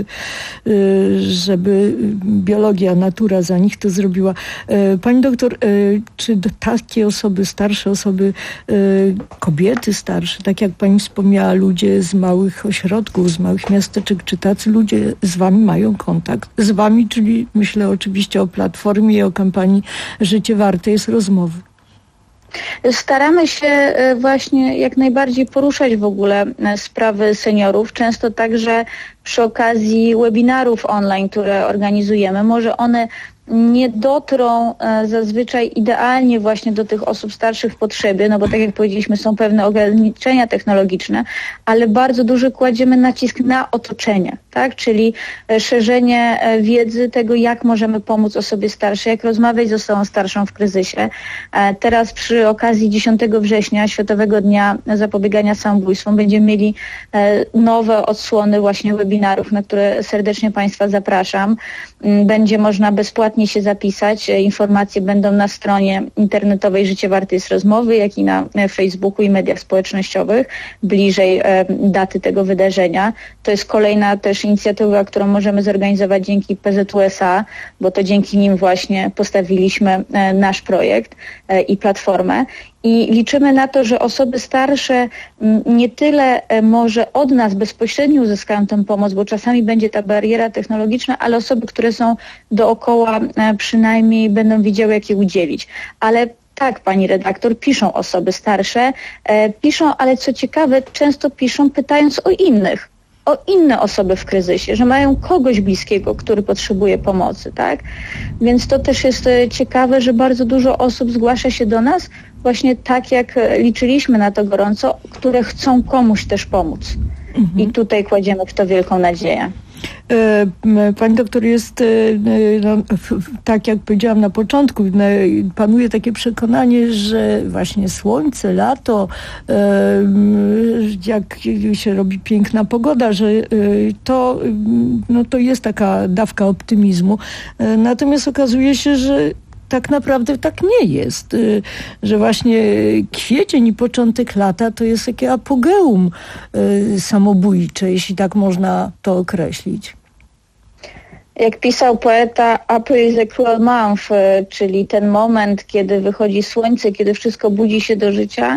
żeby biologia, natura za nich to zrobiła. Pani doktor, czy takie osoby, starsze osoby, kobiety starsze, tak jak pani wspomniała, ludzie z małych ośrodków, z małych miasteczek, czy tacy ludzie z wami mają kontakt? Z wami, czyli myślę oczywiście o Platformie i o kampanii Życie warte jest rozmowy. Staramy się właśnie jak najbardziej poruszać w ogóle sprawy seniorów, często także przy okazji webinarów online, które organizujemy. Może one nie dotrą e, zazwyczaj idealnie właśnie do tych osób starszych w potrzebie, no bo tak jak powiedzieliśmy, są pewne ograniczenia technologiczne, ale bardzo duży kładziemy nacisk na otoczenie, tak? Czyli e, szerzenie e, wiedzy tego, jak możemy pomóc osobie starszej, jak rozmawiać z osobą starszą w kryzysie. E, teraz przy okazji dziesiątego września, Światowego Dnia Zapobiegania Samobójstwom, będziemy mieli e, nowe odsłony właśnie webinarów, na które serdecznie Państwa zapraszam. Będzie można bezpłatnie się zapisać. Informacje będą na stronie internetowej Życie Warte jest Rozmowy, jak i na Facebooku i mediach społecznościowych, bliżej e, daty tego wydarzenia. To jest kolejna też inicjatywa, którą możemy zorganizować dzięki P Z U S A, bo to dzięki nim właśnie postawiliśmy e, nasz projekt e, i platformę. I liczymy na to, że osoby starsze nie tyle może od nas bezpośrednio uzyskają tę pomoc, bo czasami będzie ta bariera technologiczna, ale osoby, które są dookoła, przynajmniej będą wiedziały, jak je udzielić. Ale tak, pani redaktor, piszą osoby starsze, piszą, ale co ciekawe, często piszą pytając o innych. o inne osoby w kryzysie, że mają kogoś bliskiego, który potrzebuje pomocy, tak? Więc to też jest ciekawe, że bardzo dużo osób zgłasza się do nas właśnie tak, jak liczyliśmy na to gorąco, które chcą komuś też pomóc. Mhm. I tutaj kładziemy w to wielką nadzieję. Pani doktor, jest, no, tak jak powiedziałam na początku, panuje takie przekonanie, że właśnie słońce, lato, jak się robi piękna pogoda, że to, no, to jest taka dawka optymizmu. Natomiast okazuje się, że tak naprawdę tak nie jest, że właśnie kwiecień i początek lata to jest takie apogeum samobójcze, jeśli tak można to określić. Jak pisał poeta, April is a cruel month, czyli ten moment, kiedy wychodzi słońce, kiedy wszystko budzi się do życia.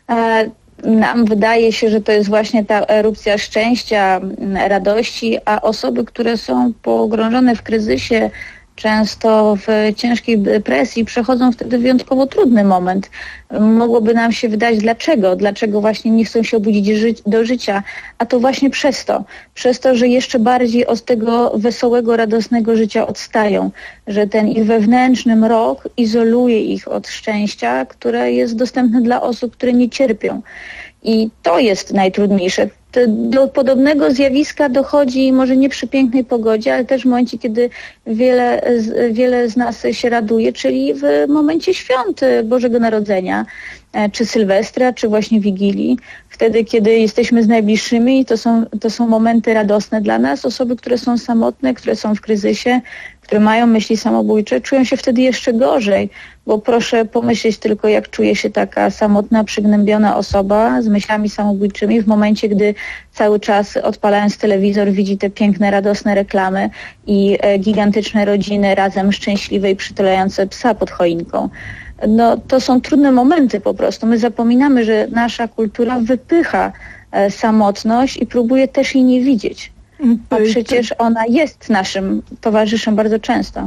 Nam wydaje się, że to jest właśnie ta erupcja szczęścia, radości, a osoby, które są pogrążone w kryzysie, często w ciężkiej depresji, przechodzą wtedy wyjątkowo trudny moment. Mogłoby nam się wydać, dlaczego? Dlaczego właśnie nie chcą się obudzić ży- do życia? A to właśnie przez to. Przez to, że jeszcze bardziej od tego wesołego, radosnego życia odstają. Że ten ich wewnętrzny mrok izoluje ich od szczęścia, które jest dostępne dla osób, które nie cierpią. I to jest najtrudniejsze. Do podobnego zjawiska dochodzi może nie przy pięknej pogodzie, ale też w momencie, kiedy wiele, wiele z nas się raduje, czyli w momencie świąt Bożego Narodzenia, czy Sylwestra, czy właśnie Wigilii. Wtedy, kiedy jesteśmy z najbliższymi, to są, to są momenty radosne dla nas. Osoby, które są samotne, które są w kryzysie, które mają myśli samobójcze, czują się wtedy jeszcze gorzej, bo proszę pomyśleć tylko, jak czuje się taka samotna, przygnębiona osoba z myślami samobójczymi w momencie, gdy cały czas odpalając telewizor widzi te piękne, radosne reklamy i e, gigantyczne rodziny razem szczęśliwe i przytulające psa pod choinką. No, to są trudne momenty po prostu. My zapominamy, że nasza kultura wypycha e, samotność i próbuje też jej nie widzieć. A przecież ona jest naszym towarzyszem bardzo często.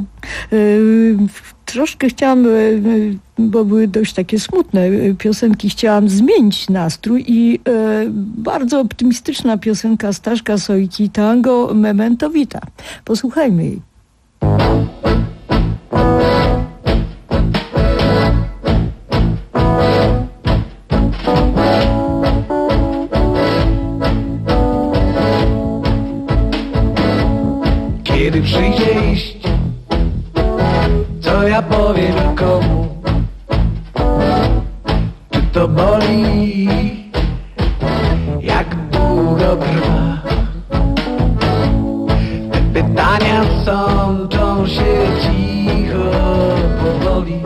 Troszkę chciałam, bo były dość takie smutne piosenki, chciałam zmienić nastrój i bardzo optymistyczna piosenka Staszka Sojki, Tango Memento Vita. Posłuchajmy jej. Kiedy przyjdzie iść, co ja powiem komu? Czy to boli? Jak długo trwa? Te pytania sączą się cicho, powoli.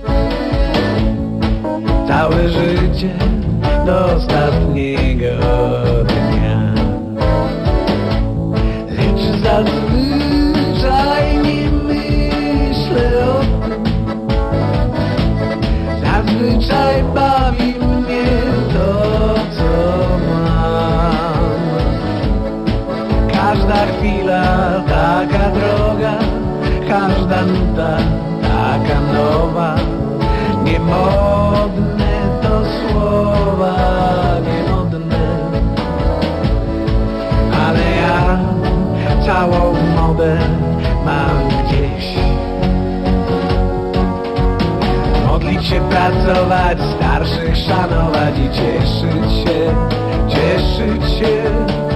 Całe życie do ostatniego dnia. Lecz zazwyczaj nie myślę o tym. Zazwyczaj bawi mnie to, co mam. Każda chwila taka droga, każda nuta taka nowa. Niemodne to słowa, niemodne cieszyć się.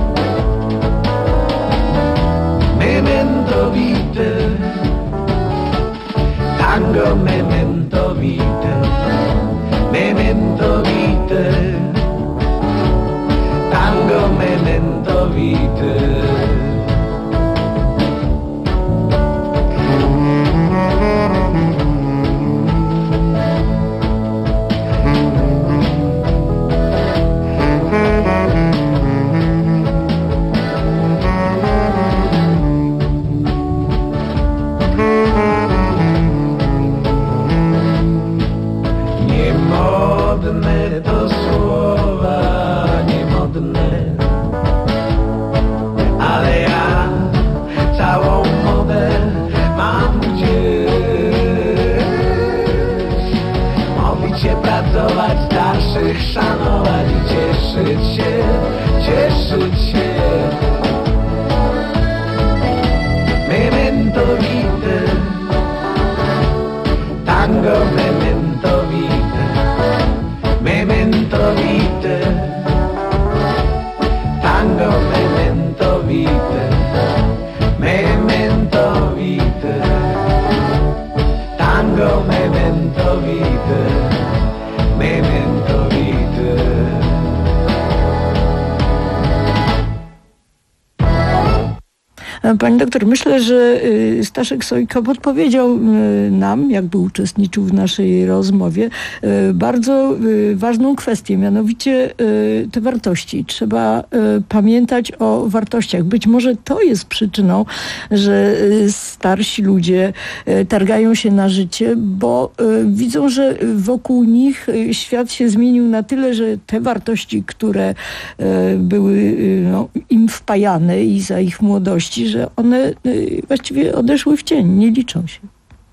Memento vitae, tango memento vitae, memento vitae, tango memento vitae. Niemodne to słowa, niemodne, ale ja całą modę mam gdzieś. Mówić się, pracować, starszych szanować i cieszyć się, cieszyć się. Memento vitae, tango memento vitae, memento vitae, tango memento vitae, memento vitae, tango memento vitae, memento vitae. Pani doktor, myślę, że Staszek Sojka podpowiedział nam, jakby uczestniczył w naszej rozmowie, bardzo ważną kwestię, mianowicie te wartości. Trzeba pamiętać o wartościach. Być może to jest przyczyną, że starsi ludzie targają się na życie, bo widzą, że wokół nich świat się zmienił na tyle, że te wartości, które były no, im wpajane i za ich młodości, że one właściwie odeszły w cień, nie liczą się.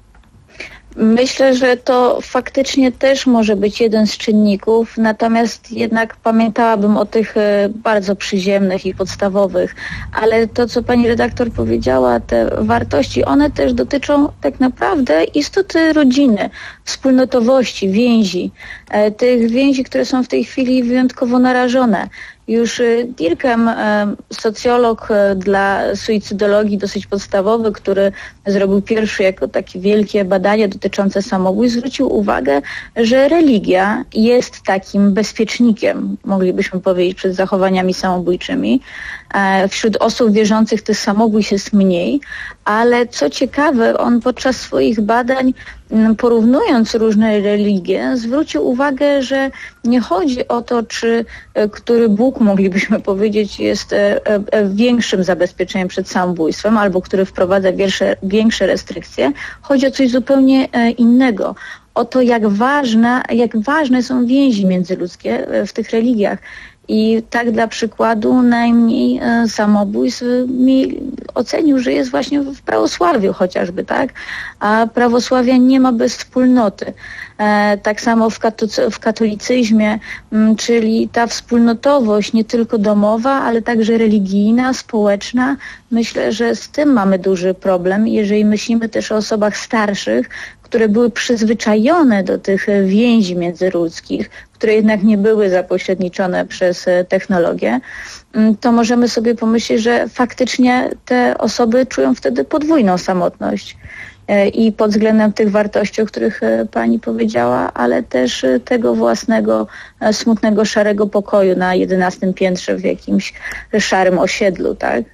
Myślę, że to faktycznie też może być jeden z czynników, natomiast jednak pamiętałabym o tych bardzo przyziemnych i podstawowych, ale to, co pani redaktor powiedziała, te wartości, one też dotyczą tak naprawdę istoty rodziny, wspólnotowości, więzi, tych więzi, które są w tej chwili wyjątkowo narażone. Już Dirkheim, socjolog dla suicydologii dosyć podstawowy, który zrobił pierwszy jako takie wielkie badanie dotyczące samobójstw, zwrócił uwagę, że religia jest takim bezpiecznikiem, moglibyśmy powiedzieć, przed zachowaniami samobójczymi. Wśród osób wierzących tych samobójstw jest mniej, ale co ciekawe, on podczas swoich badań, porównując różne religie, zwrócił uwagę, że nie chodzi o to, czy który Bóg, moglibyśmy powiedzieć, jest większym zabezpieczeniem przed samobójstwem, albo który wprowadza większe, większe restrykcje. Chodzi o coś zupełnie innego. O to, jak ważna, jak ważne są więzi międzyludzkie w tych religiach. I tak dla przykładu najmniej e, samobójstw mi ocenił, że jest właśnie w prawosławiu chociażby, tak? A prawosławia nie ma bez wspólnoty. E, tak samo w, katoc- w katolicyzmie, m, czyli ta wspólnotowość nie tylko domowa, ale także religijna, społeczna. Myślę, że z tym mamy duży problem, jeżeli myślimy też o osobach starszych, które były przyzwyczajone do tych więzi międzyludzkich, które jednak nie były zapośredniczone przez technologię, to możemy sobie pomyśleć, że faktycznie te osoby czują wtedy podwójną samotność. I pod względem tych wartości, o których pani powiedziała, ale też tego własnego smutnego, szarego pokoju na jedenastym piętrze w jakimś szarym osiedlu, tak?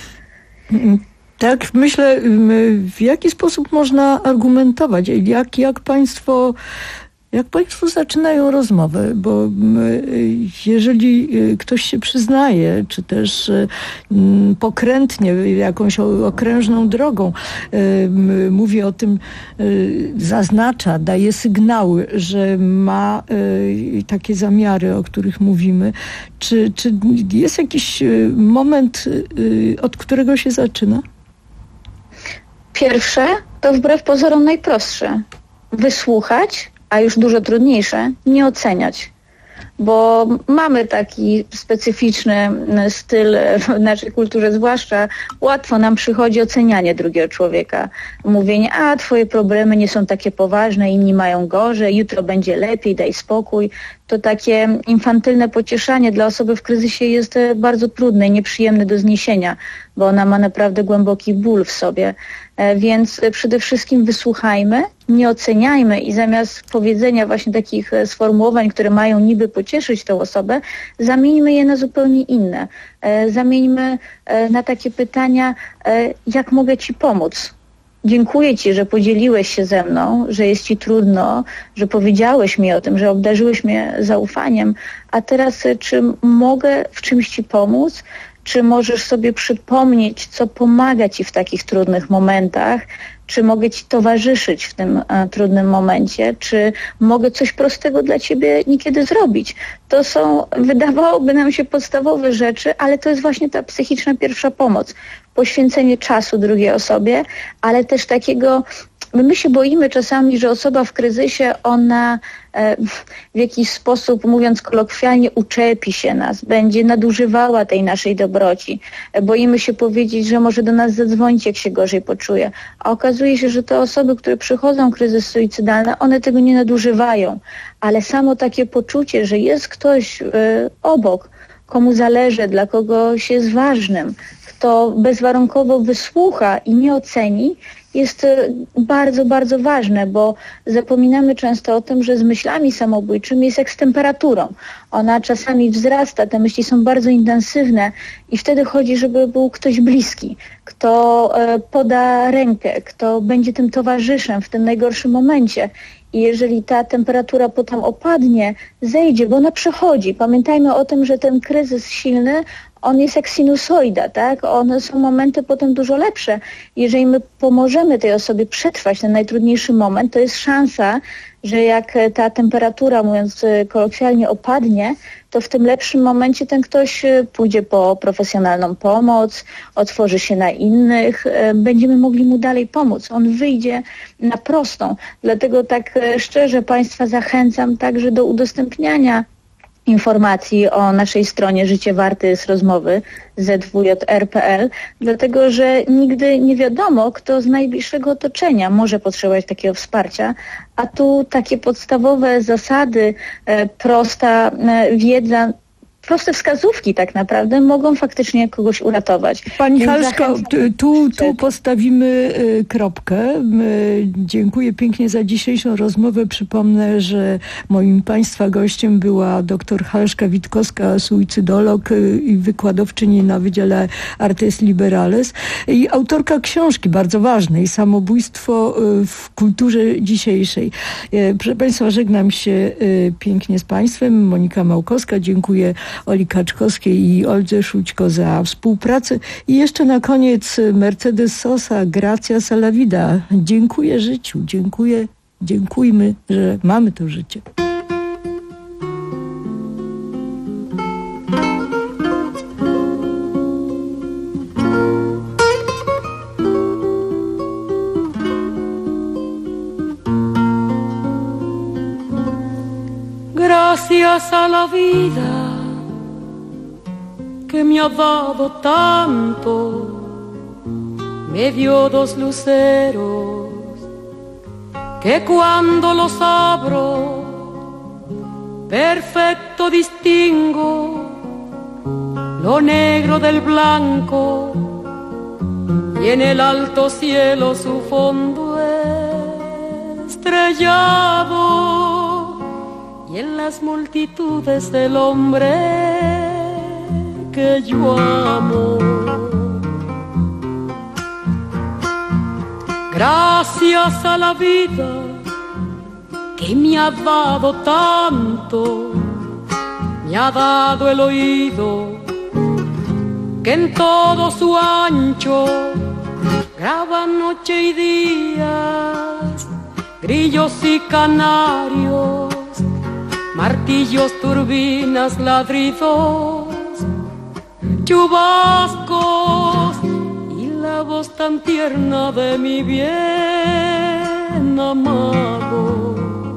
Tak, myślę, w jaki sposób można argumentować, jak, jak państwo... Jak państwo zaczynają rozmowę, bo jeżeli ktoś się przyznaje, czy też pokrętnie, jakąś okrężną drogą mówi o tym, zaznacza, daje sygnały, że ma takie zamiary, o których mówimy, czy, czy jest jakiś moment, od którego się zaczyna? Pierwsze to wbrew pozorom najprostsze. Wysłuchać, a już dużo trudniejsze, nie oceniać. Bo mamy taki specyficzny styl w naszej kulturze, zwłaszcza łatwo nam przychodzi ocenianie drugiego człowieka. Mówienie, a twoje problemy nie są takie poważne, inni mają gorzej, jutro będzie lepiej, daj spokój. To to takie infantylne pocieszanie dla osoby w kryzysie jest bardzo trudne i nieprzyjemne do zniesienia, bo ona ma naprawdę głęboki ból w sobie. Więc przede wszystkim wysłuchajmy, nie oceniajmy i zamiast powiedzenia właśnie takich sformułowań, które mają niby pocieszyć tę osobę, zamieńmy je na zupełnie inne. Zamieńmy na takie pytania, jak mogę Ci pomóc? Dziękuję Ci, że podzieliłeś się ze mną, że jest Ci trudno, że powiedziałeś mi o tym, że obdarzyłeś mnie zaufaniem, a teraz czy mogę w czymś Ci pomóc? Czy możesz sobie przypomnieć, co pomaga Ci w takich trudnych momentach? Czy mogę Ci towarzyszyć w tym e, trudnym momencie? Czy mogę coś prostego dla Ciebie niekiedy zrobić? To są, wydawałoby nam się, podstawowe rzeczy, ale to jest właśnie ta psychiczna pierwsza pomoc. Poświęcenie czasu drugiej osobie, ale też takiego... My się boimy czasami, że osoba w kryzysie, ona e, w jakiś sposób, mówiąc kolokwialnie, uczepi się nas, będzie nadużywała tej naszej dobroci. E, boimy się powiedzieć, że może do nas zadzwonić, jak się gorzej poczuje. A okazuje się, że te osoby, które przychodzą w kryzys suicydalny, one tego nie nadużywają. Ale samo takie poczucie, że jest ktoś e, obok, komu zależy, dla kogoś jest ważnym, kto bezwarunkowo wysłucha i nie oceni, jest bardzo, bardzo ważne, bo zapominamy często o tym, że z myślami samobójczymi jest jak z temperaturą. Ona czasami wzrasta, te myśli są bardzo intensywne i wtedy chodzi, żeby był ktoś bliski, kto poda rękę, kto będzie tym towarzyszem w tym najgorszym momencie. I jeżeli ta temperatura potem opadnie, zejdzie, bo ona przechodzi. Pamiętajmy o tym, że ten kryzys silny, on jest jak sinusoida, tak? One są momenty potem dużo lepsze. Jeżeli my pomożemy tej osobie przetrwać ten najtrudniejszy moment, to jest szansa, że jak ta temperatura, mówiąc kolokwialnie, opadnie, to w tym lepszym momencie ten ktoś pójdzie po profesjonalną pomoc, otworzy się na innych, będziemy mogli mu dalej pomóc. On wyjdzie na prostą. Dlatego tak szczerze Państwa zachęcam także do udostępniania informacji o naszej stronie Życie Warte jest Rozmowy z w j r kropka p l, dlatego że nigdy nie wiadomo, kto z najbliższego otoczenia może potrzebować takiego wsparcia, a tu takie podstawowe zasady, e, prosta e, wiedza, proste wskazówki tak naprawdę mogą faktycznie kogoś uratować. Pani Więc Halszko, zachęcam... tu, tu postawimy y, kropkę. Y, dziękuję pięknie za dzisiejszą rozmowę. Przypomnę, że moim Państwa gościem była dr Halszka Witkowska, suicydolog y, i wykładowczyni na Wydziale Artes Liberales i autorka książki bardzo ważnej, Samobójstwo y, w kulturze dzisiejszej. Y, proszę Państwa, żegnam się y, pięknie z Państwem. Monika Małkowska, dziękuję Oli Kaczkowskiej i Oldze Szućko za współpracę. I jeszcze na koniec Mercedes Sosa, Gracias a la vida. Dziękuję życiu, dziękuję, dziękujmy, że mamy to życie. Gracias a la vida que me ha dado tanto, me dio dos luceros que cuando los abro perfecto distingo lo negro del blanco y en el alto cielo su fondo estrellado y en las multitudes del hombre que yo amo. Gracias a la vida que me ha dado tanto, me ha dado el oído que en todo su ancho graba noche y días, grillos y canarios, martillos, turbinas, ladridos, chubascos y la voz tan tierna de mi bien amado.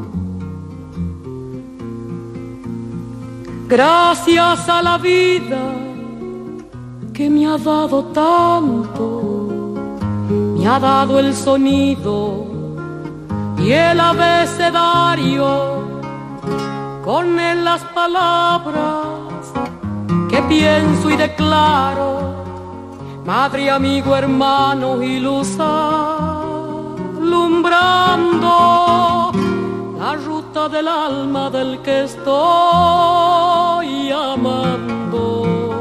Gracias a la vida que me ha dado tanto, me ha dado el sonido y el abecedario con las palabras que pienso y declaro, madre, amigo, hermano y luz alumbrando la ruta del alma del que estoy amando.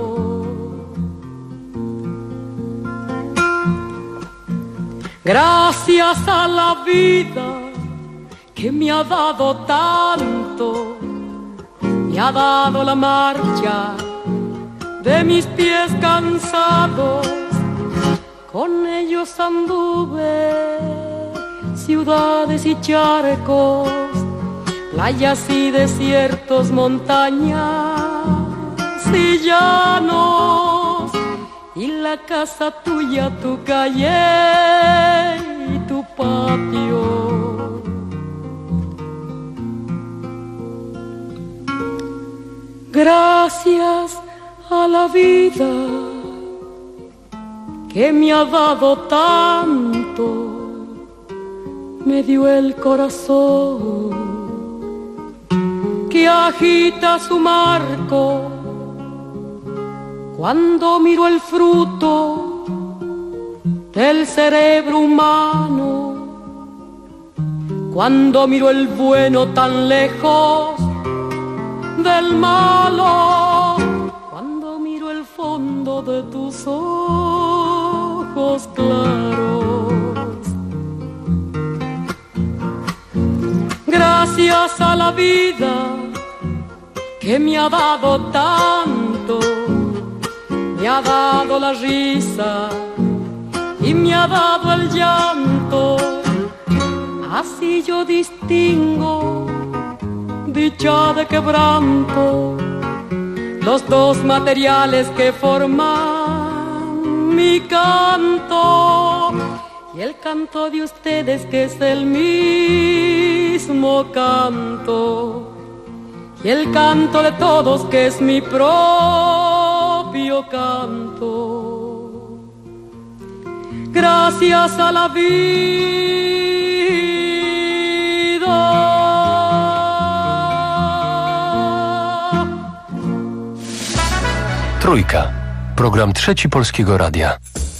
Gracias a la vida que me ha dado tanto, me ha dado la marcha de mis pies cansados, con ellos anduve ciudades y charcos, playas y desiertos, montañas y llanos, y la casa tuya, tu calle y tu patio. Gracias a la vida que me ha dado tanto, me dio el corazón que agita su marco cuando miro el fruto del cerebro humano, cuando miro el bueno tan lejos del malo, cuando miro el fondo de tus ojos claros. Gracias a la vida que me ha dado tanto, me ha dado la risa y me ha dado el llanto, así yo distingo dicha de quebranto, los dos materiales que forman mi canto, y el canto de ustedes que es el mismo canto, y el canto de todos que es mi propio canto. Gracias a la vida. Trójka. Program Trzeci Polskiego Radia.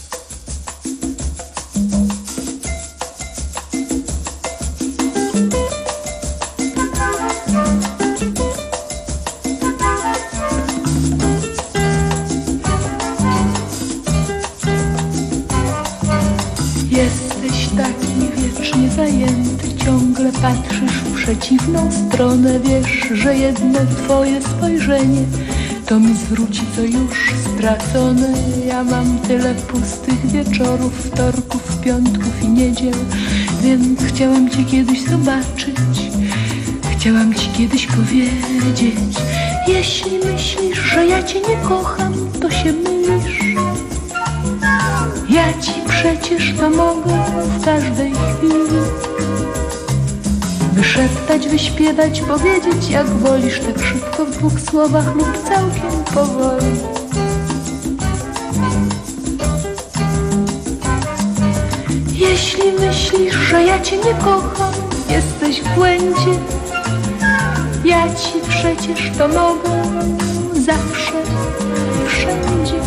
Jesteś taki wiecznie zajęty, ciągle patrzysz w przeciwną stronę. Wiesz, że jedno twoje spojrzenie to mi zwróci, co już stracone. Ja mam tyle pustych wieczorów, wtorków, piątków i niedziel, więc chciałam cię kiedyś zobaczyć, chciałam ci kiedyś powiedzieć. Jeśli myślisz, że ja cię nie kocham, to się mylisz. Ja ci przecież to mogę w każdej chwili wyszeptać, wyśpiewać, powiedzieć jak wolisz, tak szybko w dwóch słowach lub całkiem powoli. Jeśli myślisz, że ja cię nie kocham, jesteś w błędzie. Ja ci przecież to mogę zawsze i wszędzie.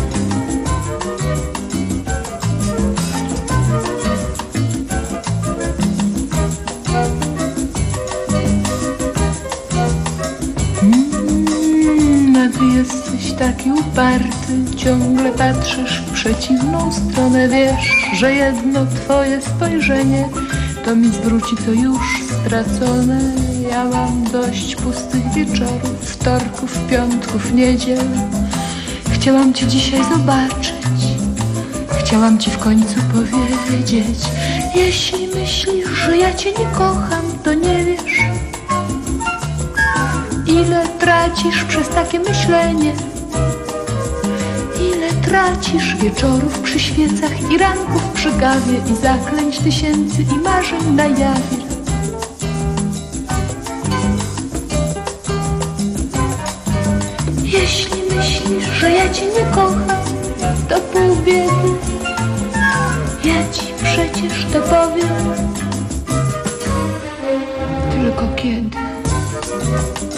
Ty jesteś taki uparty, ciągle patrzysz w przeciwną stronę. Wiesz, że jedno twoje spojrzenie to mi zwróci, co już stracone. Ja mam dość pustych wieczorów, wtorków, piątków, niedziel. Chciałam cię dzisiaj zobaczyć, chciałam ci w końcu powiedzieć. Jeśli myślisz, że ja cię nie kocham, to nie wiesz, ile tracisz przez takie myślenie. Ile tracisz wieczorów przy świecach i ranków przy kawie i zaklęć tysięcy i marzeń na jawie. Jeśli myślisz, że ja cię nie kocham, to pół biedy. Ja ci przecież to powiem, tylko kiedy.